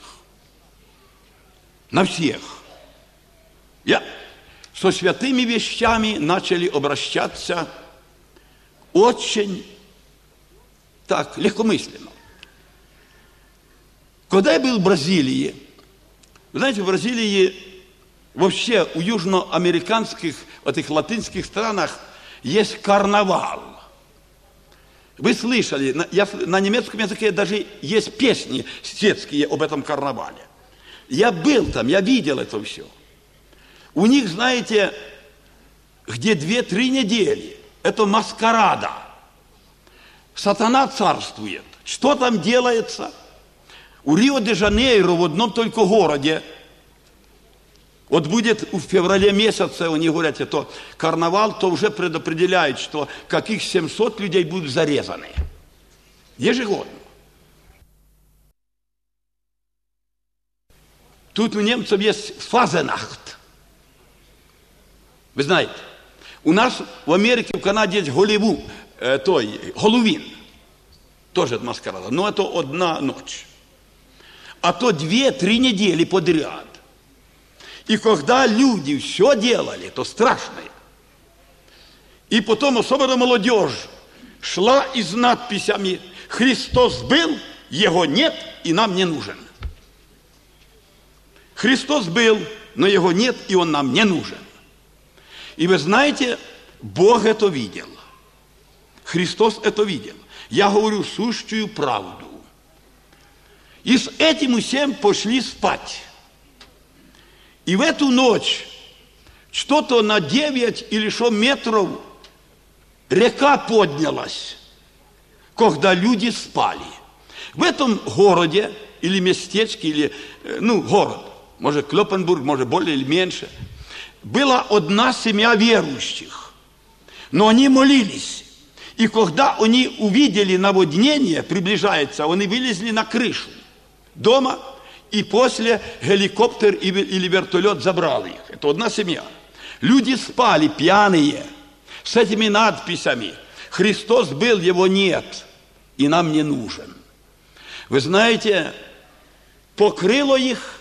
На всех. Я со святыми вещами начали обращаться очень так легкомысленно. Когда я был в Бразилии, вы знаете, в Бразилии вообще у южноамериканских, в этих латинских странах есть карнавал. Вы слышали, на, я, на немецком языке даже есть песни светские об этом карнавале. Я был там, я видел это все. У них, знаете, где две-три недели, это маскарада. Сатана царствует. Что там делается? У Рио-де-Жанейро в одном только городе, вот будет в феврале месяце, они говорят, это карнавал, то уже предопределяет, что каких семьсот людей будут зарезаны. Ежегодно. Тут у немцев есть фазенахт. Ви знаєте, у нас в Америке, в Канаде есть Голливуд, э, той, Головин. Тоже маскарад. Но это одна ночь. А то две-три недели подряд. И когда люди все делали, то страшное. И потом, особенно молодежь, шла и с надписями «Христос был, Его нет и нам не нужен». Христос был, но Его нет, и Он нам не нужен. И вы знаете, Бог это видел. Христос это видел. Я говорю сущую правду. И с этим всем пошли спать. И в эту ночь что-то на девять или что метров река поднялась, когда люди спали. В этом городе или местечке, или, ну, город, может, Клопенбург, может, более или меньше, была одна семья верующих. Но они молились. И когда они увидели наводнение, приближается, они вылезли на крышу дома, и после геликоптер или вертолет забрал их. Это одна семья. Люди спали пьяные, с этими надписями. Христос был, Его нет, и нам не нужен. Вы знаете, покрыло их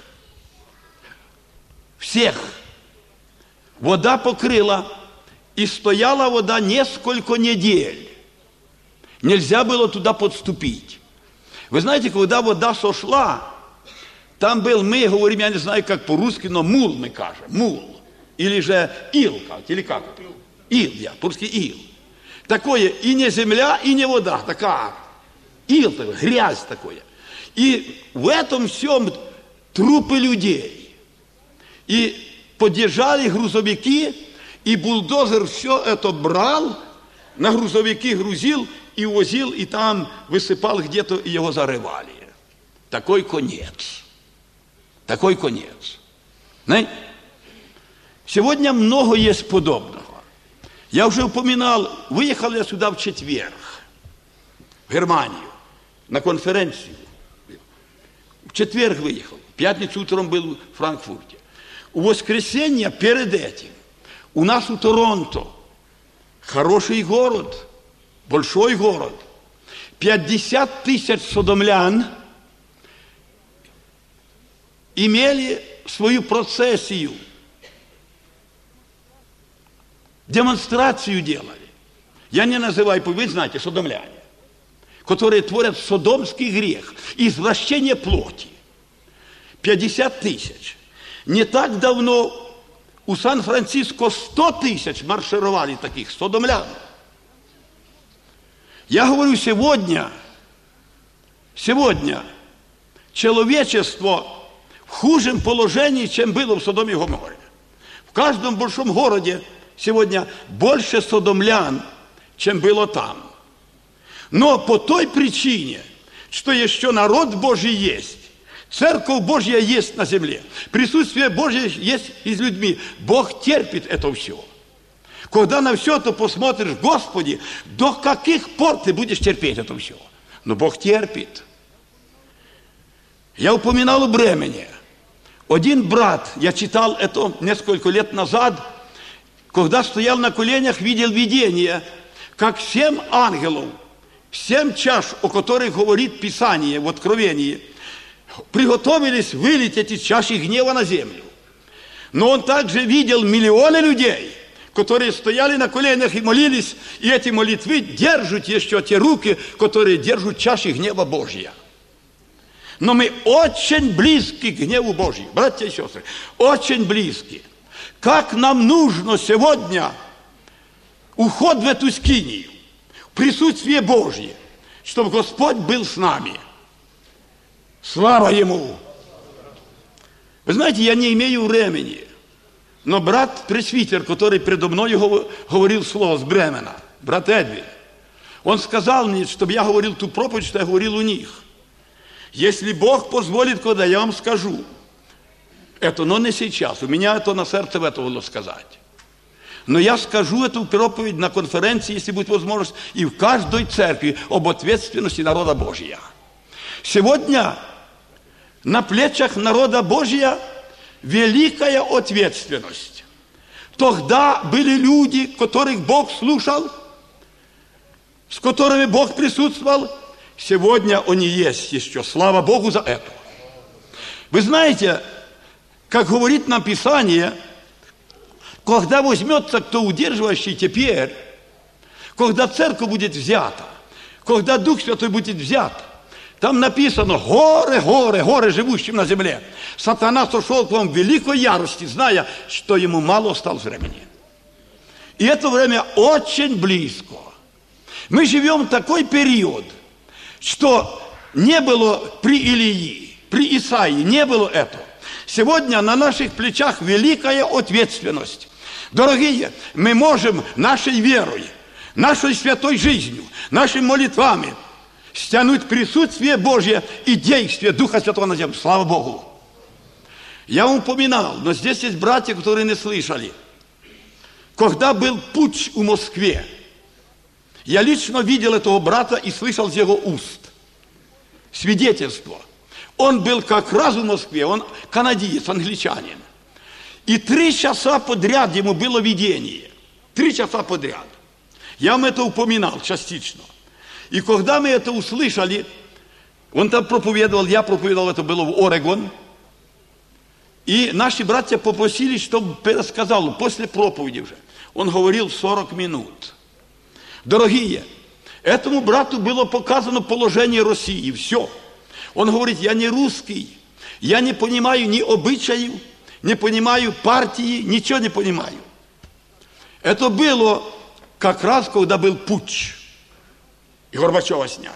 всех. Вода покрыла, и стояла вода несколько недель. Нельзя было туда подступить. Вы знаете, когда вода сошла, там был, мы говорим, я не знаю, как по-русски, но мул мы кажем, мул. Или же ил, как, или как? Ил, я, по-русски ил. Такое и не земля, и не вода, такая. Ил, такой, грязь такое. И в этом всем трупы людей. И подъезжали грузовики, и бульдозер все это брал, на грузовики грузил и возил, и там высыпал где-то, и его зарывали. Такой конец. Такой конец. Знаете? Сегодня много есть подобного. Я уже упоминал, выехал я сюда в четверг, в Германию, на конференцию. В четверг выехал, в пятницу утром был в Франкфурте. У воскресенье перед этим у нас у Торонто, хороший город, большой город, пятьдесят тысяч содомлян имели свою процессию, демонстрацию делали. Я не называю, вы знаете, содомляне, которые творят содомский грех, извращение плоти. пятьдесят тысяч. Не так давно у Сан-Франциско сто тысяч маршировали таких содомлян. Я говорю, сегодня, сегодня человечество в худшем положении, чем было в Содоме и Гоморре. В каждом большом городе сегодня больше содомлян, чем было там. Но по той причине, что еще народ Божий есть, Церковь Божья есть на земле, присутствие Божье есть и с людьми, Бог терпит это все. Когда на все это посмотришь, Господи, до каких пор ты будешь терпеть это все? Но Бог терпит. Я упоминал бремени. Один брат, я читал это несколько лет назад, когда стоял на коленях, видел видение, как семь ангелов, семь чаш, о которых говорит Писание в Откровении, приготовились вылить эти чаши гнева на землю. Но он также видел миллионы людей, которые стояли на коленях и молились, и эти молитвы держат еще те руки, которые держат чаши гнева Божья. Но мы очень близки к гневу Божьему, братья и сестры, очень близки. Как нам нужно сегодня уход в эту скинию, присутствие Божье, чтобы Господь был с нами. Слава Ему! Вы знаете, я не имею времени, но брат-пресвитер, который предо мной говорил слово с Бремена, брат Эдвин, он сказал мне, чтобы я говорил ту проповедь, что я говорил у них. Если Бог позволит, когда я вам скажу это, но не сейчас, у меня это на сердце в это было сказать. Но я скажу эту проповедь на конференции, если будет возможность, и в каждой церкви об ответственности народа Божия. Сегодня на плечах народа Божия великая ответственность. Тогда были люди, которых Бог слушал, с которыми Бог присутствовал. Сегодня они есть еще. Слава Богу за это. Вы знаете, как говорит нам Писание, когда возьмется кто удерживающий теперь, когда церковь будет взята, когда Дух Святой будет взят, там написано: горы, горы, горы, живущим на земле. Сатана сошел к вам в великой ярости, зная, что ему мало осталось времени. И это время очень близко. Мы живем в такой период, что не было при Илии, при Исаии, не было этого. Сегодня на наших плечах великая ответственность. Дорогие, мы можем нашей верой, нашей святой жизнью, нашими молитвами стянуть присутствие Божье и действие Духа Святого на землю. Слава Богу! Я вам упоминал, но здесь есть братья, которые не слышали. Когда был путч в Москве, я лично видел этого брата и слышал из его уст свидетельство. Он был как раз в Москве, он канадиец, англичанин. И три часа подряд ему было видение. Три часа подряд. Я вам это упоминал частично. И когда мы это услышали, он там проповедовал, я проповедовал, это было в Орегон. И наши братья попросили, чтобы пересказал после проповеди уже. Он говорил сорок минут. Дорогие, этому брату было показано положение России. Все. Он говорит: я не русский, я не понимаю ни обычаев, не понимаю партии, ничего не понимаю. Это было как раз, когда был путч. И Горбачева сняли.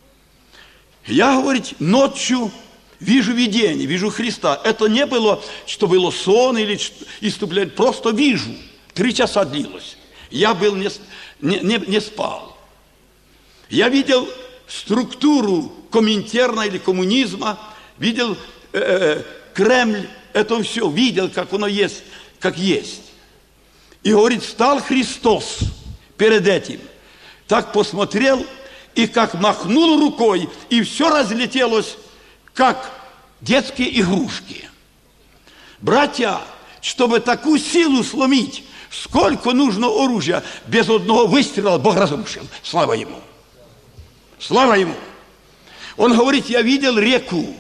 Я, говорит, ночью вижу видение, вижу Христа. Это не было, что было сон или иступление. Просто вижу. Три часа длилось. Я был не, не, не, не спал. Я видел структуру коминтерна или коммунизма, видел э, Кремль, это все, видел, как оно есть, как есть. И, говорит, стал Христос перед этим. Так посмотрел и как махнул рукой, и все разлетелось, как детские игрушки. Братья, чтобы такую силу сломить, сколько нужно оружия, без одного выстрела Бог разрушил. Слава Ему! Слава Ему! Он говорит: я видел реку.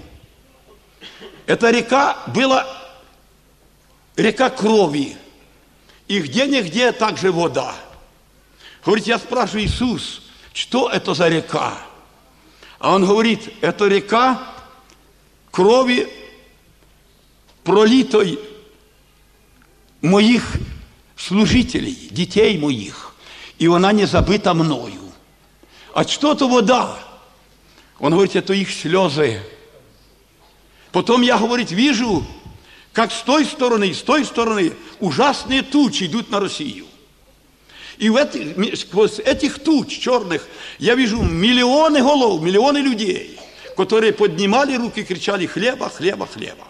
Эта река была река крови. И где-нигде также вода. Говорит, я спрашиваю: Иисус, что это за река? А он говорит: это река крови, пролитой моих служителей, детей моих. И она не забыта мною. А что это вода? Он говорит: это их слезы. Потом я, говорит, вижу, как с той стороны и с той стороны ужасные тучи идут на Россию. И в этих, сквозь этих туч черных я вижу миллионы голов, миллионы людей, которые поднимали руки и кричали: хлеба, хлеба, хлеба.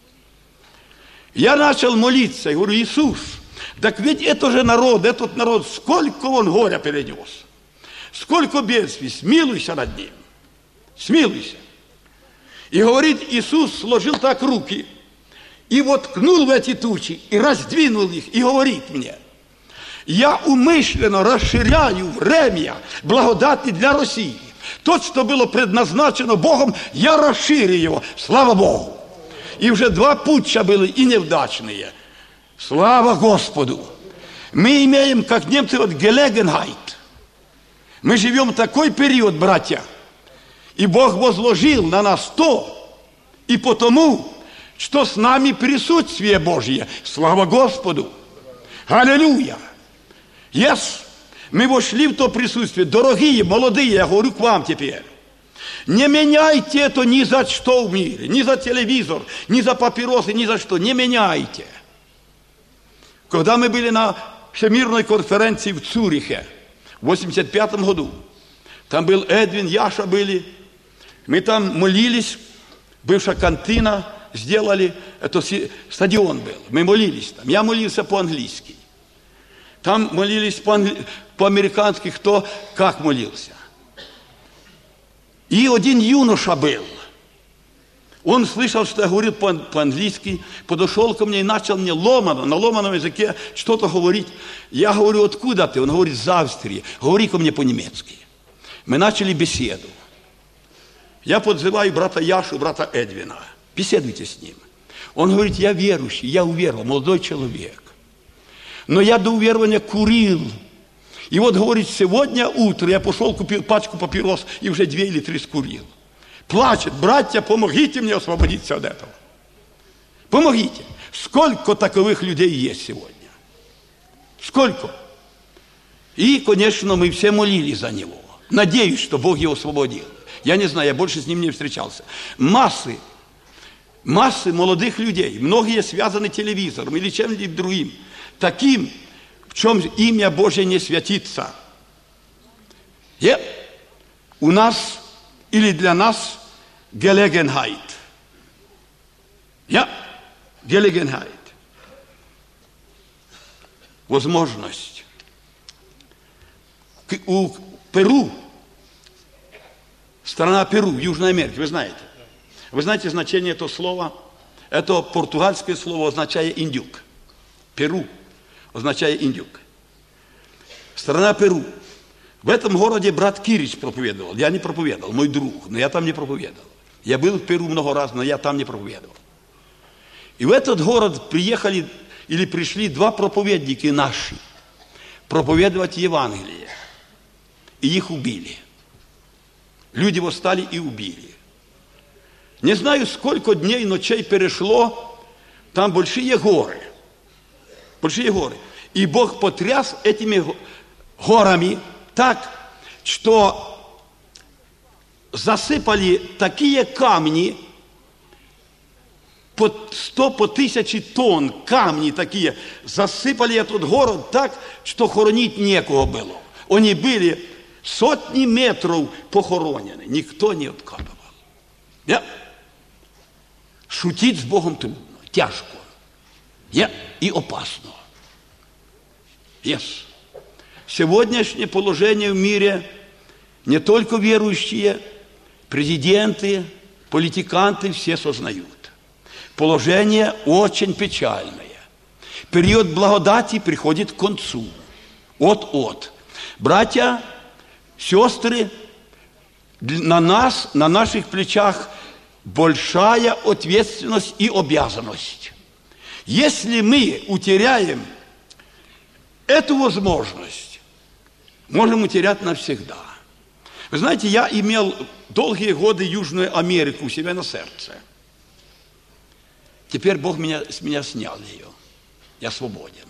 Я начал молиться и говорю: Иисус, так ведь это же народ, этот народ, сколько он горя перенес, сколько бедствий, смилуйся над ним, смилуйся. И, говорит, Иисус сложил так руки и воткнул в эти тучи и раздвинул их, и говорит мне: я умышленно расширяю время благодати для России. То, что было предназначено Богом, я расширю его. Слава Богу! И уже два путча были и неудачные. Слава Господу! Мы имеем, как немцы, вот Gelegenheit. Мы живем в такой период, братья. И Бог возложил на нас то, и потому, что с нами присутствие Божье. Слава Господу! Аллилуйя! Yes. Мы вошли в то присутствие. Дорогие, молодые, я говорю к вам теперь. Не меняйте это ни за что в мире, ни за телевизор, ни за папиросы, ни за что. Не меняйте. Когда мы были на всемирной конференции в Цюрихе в восемьдесят пятом году, там был Эдвин, Яша были, мы там молились, бывшая кантина сделали, это стадион был, мы молились там, я молился по-английски. Там молились по-американски, кто как молился. И один юноша был. Он слышал, что я говорил по-английски, подошел ко мне и начал мне ломано, на ломаном языке что-то говорить. Я говорю, откуда ты? Он говорит, из Австрии. Говори ко мне по-немецки. Мы начали беседу. Я подзываю брата Яшу, брата Эдвина. Беседуйте с ним. Он говорит, я верующий, я уверовал, молодой человек. Но я до уверования курил. И вот, говорит, сегодня утром я пошел, купил пачку папирос и уже две или три скурил. Плачет, братья, помогите мне освободиться от этого. Помогите. Сколько таковых людей есть сегодня? Сколько? И, конечно, мы все молились за него. Надеюсь, что Бог его освободил. Я не знаю, я больше с ним не встречался. Массы, массы молодых людей, многие связаны телевизором или чем-нибудь другим, таким, в чем имя Божие не святится. И у нас или для нас Gelegenheit. Я Gelegenheit. Возможность. У Перу, страна Перу, в Южной Америке, вы знаете. Вы знаете значение этого слова? Это португальское слово означает индюк. Перу означает индюк. Страна Перу. В этом городе брат Кирич проповедовал. Я не проповедовал, мой друг, но я там не проповедовал. Я был в Перу много раз, но я там не проповедовал. И в этот город приехали или пришли два проповедника наши проповедовать Евангелие. И их убили. Люди восстали и убили. Не знаю, сколько дней и ночей перешло, там большие горы. Большие горы. И Бог потряс этими горами так, что засыпали такие камни, по сто, по тысячи тонн камни такие, засыпали этот город так, что хоронить некого было. Они были сотни метров похоронены, никто не откапывал. Я? Шутить с Богом трудно, тяжко. Я? И опасно. Yes. Сегодняшнее положение в мире не только верующие, президенты, политиканты все сознают. Положение очень печальное. Период благодати приходит к концу. От-от. Братья, сестры, на нас, на наших плечах большая ответственность и обязанность. Если мы утеряем эту возможность, можем утерять навсегда. Вы знаете, я имел долгие годы Южную Америку у себя на сердце. Теперь Бог меня, с меня снял ее. Я свободен.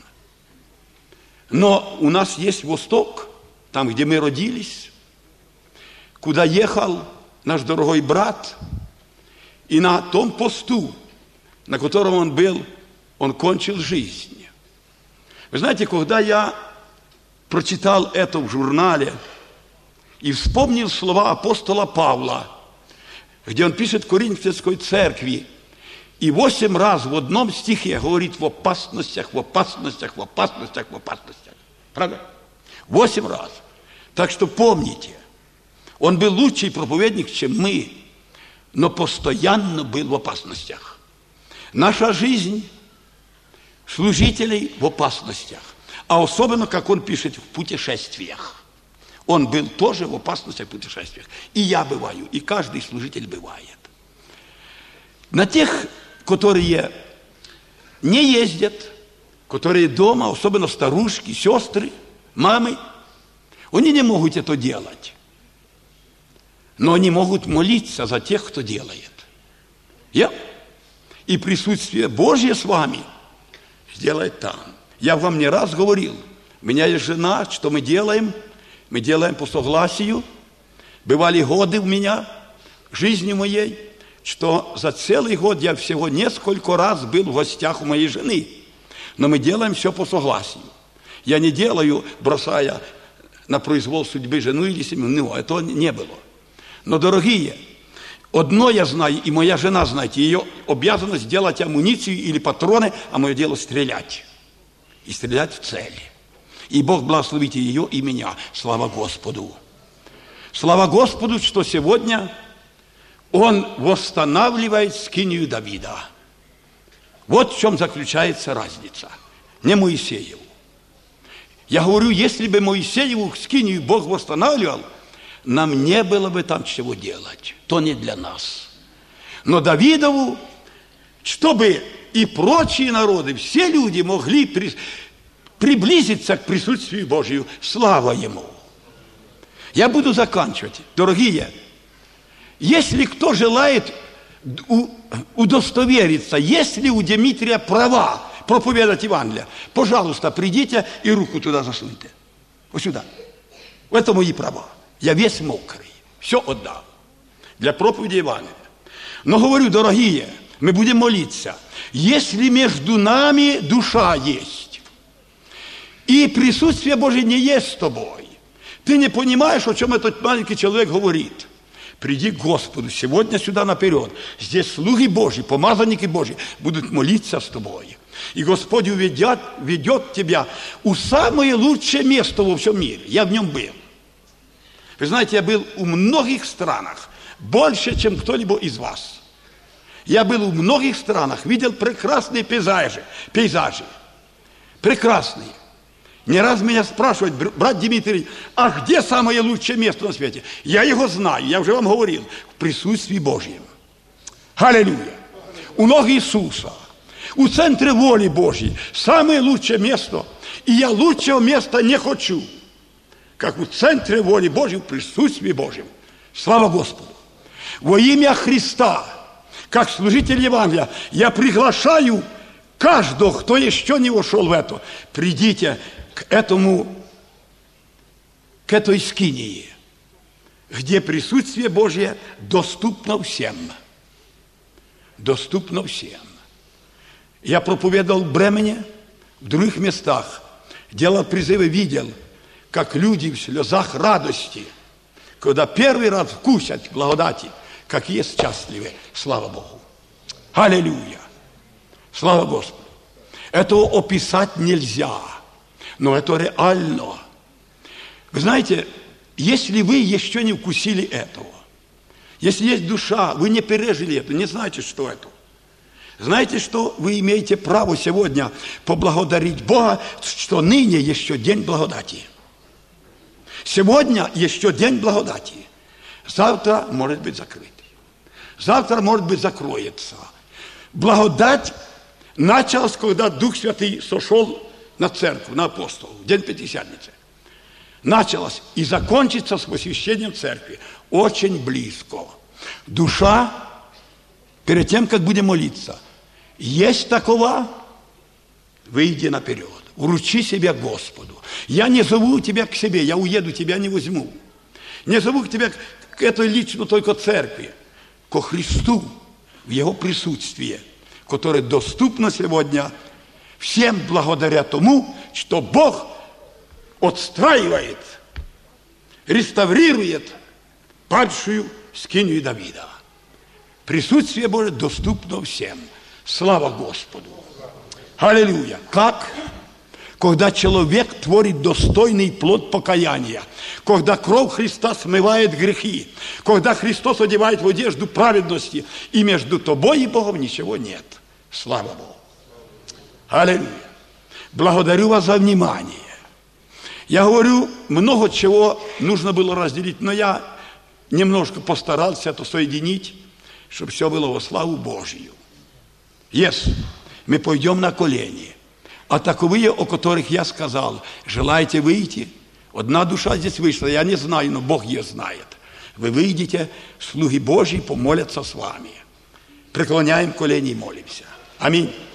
Но у нас есть Восток, там, где мы родились, куда ехал наш дорогой брат, и на том посту, на котором он был, он кончил жизнь. Вы знаете, когда я прочитал это в журнале и вспомнил слова апостола Павла, где он пишет Коринфянской церкви, и восемь раз в одном стихе говорит в опасностях, в опасностях, в опасностях, в опасностях. Правда? Восемь раз. Так что помните, он был лучший проповедник, чем мы, но постоянно был в опасностях. Наша жизнь служителей в опасностях. А особенно, как он пишет, в путешествиях. Он был тоже в опасностях в путешествиях. И я бываю, и каждый служитель бывает. На тех, которые не ездят, которые дома, особенно старушки, сестры, мамы, они не могут это делать. Но они могут молиться за тех, кто делает. Я. И присутствие Божье с вами сделает там. Я вам не раз говорил, у меня есть жена, что мы делаем? Мы делаем по согласию. Бывали годы у меня, жизни моей, что за целый год я всего несколько раз был в гостях у моей жены. Но мы делаем все по согласию. Я не делаю, бросая на произвол судьбы жену или семью. Ну, этого не было. Но, дорогие, одно я знаю, и моя жена знает, ее обязанность делать амуницию или патроны, а мое дело стрелять. И стрелять в цели. И Бог благословит ее и меня. Слава Господу. Слава Господу, что сегодня он восстанавливает скинию Давида. Вот в чем заключается разница. Не Моисееву. Я говорю, если бы Моисееву скинию Бог восстанавливал, нам не было бы там чего делать. То не для нас. Но Давидову, чтобы и прочие народы, все люди могли при, приблизиться к присутствию Божию. Слава Ему! Я буду заканчивать. Дорогие, если кто желает удостовериться, есть ли у Дмитрия права проповедовать Евангелие, пожалуйста, придите и руку туда засуньте. Вот сюда. Это мои права. Я весь мокрый. Все отдал. Для проповеди Евангелия. Но говорю, дорогие, мы будем молиться. Если между нами душа есть, и присутствие Божие не есть с тобой, ты не понимаешь, о чем этот маленький человек говорит. Приди к Господу сегодня сюда наперед. Здесь слуги Божьи, помазанники Божьи будут молиться с тобой. И Господь ведет, ведет тебя у самое лучшее место во всем мире. Я в нем был. Вы знаете, я был в многих странах, больше, чем кто-либо из вас. Я был в многих странах, видел прекрасные пейзажи, пейзажи. Прекрасные. Не раз меня спрашивают, брат Дмитрий, а где самое лучшее место на свете? Я его знаю, я уже вам говорил, в присутствии Божьем. Аллилуйя! У ног Иисуса, у центре воли Божьей, самое лучшее место. И я лучшего места не хочу, как в центре воли Божьей, в присутствии Божьем. Слава Господу! Во имя Христа, как служитель Евангелия, я приглашаю каждого, кто еще не вошел в это, придите к этому, к этой скинии, где присутствие Божье доступно всем. Доступно всем. Я проповедовал в Бремене, в других местах, делал призывы, видел, как люди в слезах радости, когда первый раз вкусят благодати, какие счастливые. Слава Богу. Аллилуйя. Слава Господу. Этого описать нельзя, но это реально. Вы знаете, если вы еще не вкусили этого, если есть душа, вы не пережили это, не знаете, что это. Знаете, что вы имеете право сегодня поблагодарить Бога, что ныне еще день благодати. Сегодня еще день благодати. Завтра может быть закрыт. Завтра, может быть, закроется. Благодать началась, когда Дух Святый сошел на церковь, на апостолов, в день Пятидесятницы. Началась и закончится с посвящением церкви. Очень близко. Душа, перед тем, как будем молиться, есть такова, выйди наперед. Вручи себя Господу. Я не зову тебя к себе, я уеду, тебя не возьму. Не зову тебя к этой лично только церкви, ко Христу, в Его присутствии, которое доступно сегодня всем благодаря тому, что Бог отстраивает, реставрирует падшую скинию Давида. Присутствие Божие доступно всем. Слава Господу! Аллилуйя! Как? Когда человек творит достойный плод покаяния, когда кровь Христа смывает грехи, когда Христос одевает в одежду праведности, и между тобой и Богом ничего нет. Слава Богу! Аллилуйя! Благодарю вас за внимание. Я говорю, много чего нужно было разделить, но я немножко постарался это соединить, чтобы все было во славу Божью. Если мы пойдем на колени, а таковые, о которых я сказал, желаете выйти? Одна душа здесь вышла, я не знаю, но Бог ее знает. Вы выйдете, слуги Божьи помолятся с вами. Преклоняем колени и молимся. Аминь.